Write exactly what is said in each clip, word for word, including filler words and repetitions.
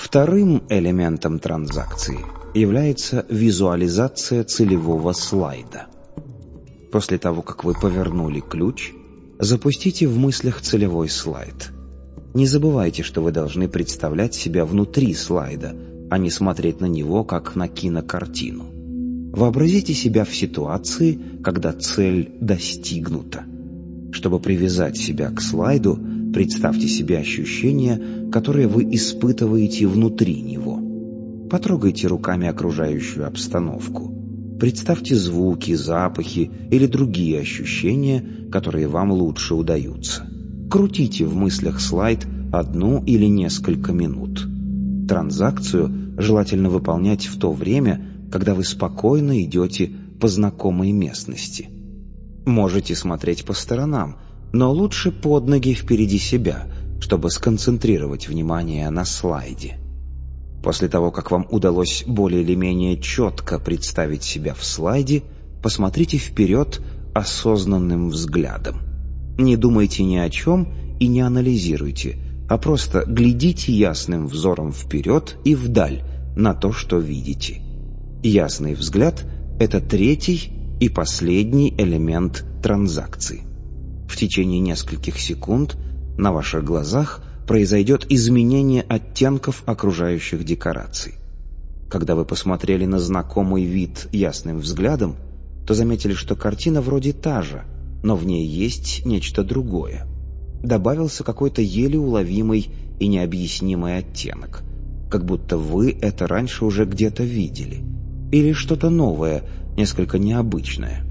Вторым элементом транзакции является визуализация целевого слайда. После того, как вы повернули ключ, запустите в мыслях целевой слайд. Не забывайте, что вы должны представлять себя внутри слайда, а не смотреть на него, как на кинокартину. Вообразите себя в ситуации, когда цель достигнута. Чтобы привязать себя к слайду, представьте себе ощущения, которые вы испытываете внутри него. Потрогайте руками окружающую обстановку. Представьте звуки, запахи или другие ощущения, которые вам лучше удаются. Крутите в мыслях слайд одну или несколько минут. Транзакцию желательно выполнять в то время, когда вы спокойно идете по знакомой местности. Можете смотреть по сторонам, но лучше под ноги впереди себя, чтобы сконцентрировать внимание на слайде. После того, как вам удалось более или менее четко представить себя в слайде, посмотрите вперед осознанным взглядом. Не думайте ни о чем и не анализируйте, а просто глядите ясным взором вперед и вдаль на то, что видите. Ясный взгляд – это третий и последний элемент транзакции. В течение нескольких секунд на ваших глазах произойдет изменение оттенков окружающих декораций. Когда вы посмотрели на знакомый вид ясным взглядом, то заметили, что картина вроде та же, но в ней есть нечто другое. Добавился какой-то еле уловимый и необъяснимый оттенок, как будто вы это раньше уже где-то видели. Или что-то новое, несколько необычное.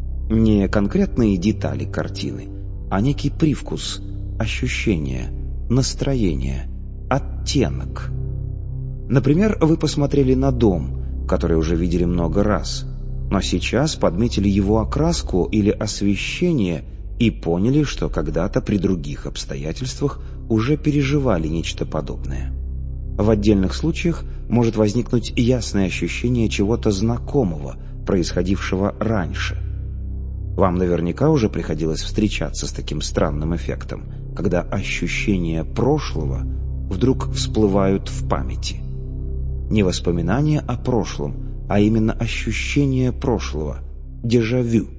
Не конкретные детали картины, а некий привкус, ощущение, настроение, оттенок. Например, вы посмотрели на дом, который уже видели много раз, но сейчас подметили его окраску или освещение и поняли, что когда-то при других обстоятельствах уже переживали нечто подобное. В отдельных случаях может возникнуть ясное ощущение чего-то знакомого, происходившего раньше. Вам наверняка уже приходилось встречаться с таким странным эффектом, когда ощущения прошлого вдруг всплывают в памяти. Не воспоминания о прошлом, а именно ощущение прошлого, дежавю.